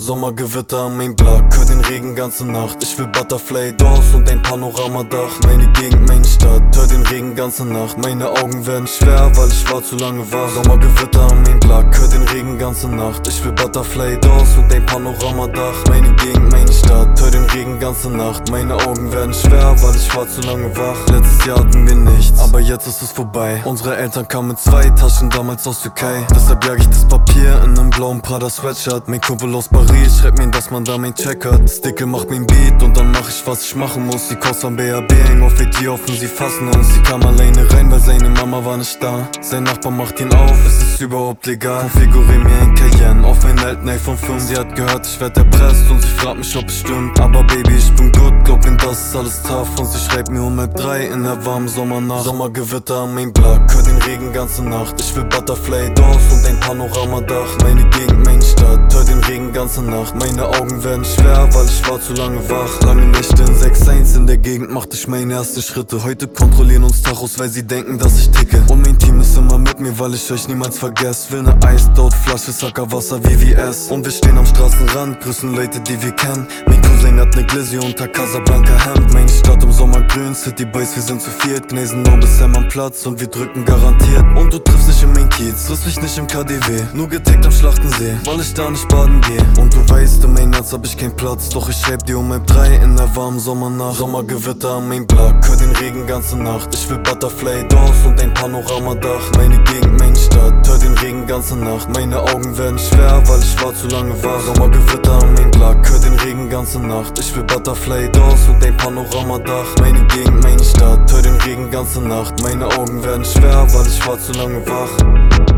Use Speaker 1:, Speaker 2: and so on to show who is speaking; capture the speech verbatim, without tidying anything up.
Speaker 1: Sommergewitter am Main Block, hör den Regen ganze Nacht. Ich will Butterfly Doors und ein Panoramadach. Meine Gegend, meine Stadt, hör den Regen ganze Nacht. Meine Augen werden schwer, weil ich war zu lange wach. Sommergewitter am Main Block, hör den Regen ganze Nacht. Ich will Butterfly Doors und ein Panoramadach. Meine Gegend, meine Stadt, hör den Regen ganze Nacht. Meine Augen werden schwer, weil ich war zu lange wach. Letztes Jahr hatten wir nichts, aber jetzt ist es vorbei. Unsere Eltern kamen mit zwei Taschen damals aus Türkei. Deshalb jag ich das Papier in einem blauen Prada Sweatshirt. Mein Kumpel aus Paris schreibt mir, dass man da mein Check hat. Sticke macht mein Beat und dann mach ich, was ich machen muss. Die Kost von B A B hängen auf A T offen, sie fassen uns. Sie kam alleine rein, weil seine Mama war nicht da. Sein Nachbar macht ihn auf, es ist überhaupt legal. Konfigurier mir ein Cayenne auf ein alten iPhone fünf. Sie hat gehört, ich werd erpresst und sie fragt mich, ob es stimmt. Aber Baby, ich bin gut, glaub mir, das ist alles tough. Und sie schreibt mir um halb drei in der warmen Sommernacht. Sommergewitter am Main Block, hör den Regen ganze Nacht. Ich will Butterfly Doors und ein Panoramadach. Meine Gegend, meine Stadt, hör den Regen ganze Nacht. Meine Augen werden schwer, weil ich war zu lange wach. Lange Nächte in sechs eins in der Gegend machte ich meine ersten Schritte. Heute kontrollieren uns Tachos, weil sie denken, dass ich ticke. Und mein Team ist immer mit mir, weil ich euch niemals vergesse. Will ne Eisdot-Flasche, Sackerwasser, V V S. Und wir stehen am Straßenrand, grüßen Leute, die wir kennen. Mein Cousin hat ne Glizzy unter Casablanca Hemd. Meine Stadt im Sommer grün, City Boys, wir sind zu viert. Gnesen nur bis Sam am Platz und wir drücken garantiert. Und du triffst dich in mein Kiez, triffst mich nicht im K D W. Nur getaggt am Schlachtensee, weil ich da nicht baden geh. Und du weißt, in mein Herz hab ich keinen Platz. Doch ich schreib dir um halb drei in der warmen Sommernacht. Sommergewitter am Main Block, hör den Regen ganze Nacht. Ich will Butterfly Doors und ein Panoramadach. Meine Gegend, meine Stadt, hör den Regen ganze Nacht. Meine Augen werden schwer, weil ich war zu lange wach. Sommergewitter am Main Block, hör den Regen ganze Nacht. Ich will Butterfly Doors und ein Panoramadach. Meine Gegend, meine Stadt, hör den Regen ganze Nacht. Meine Augen werden schwer, weil ich war zu lange wach.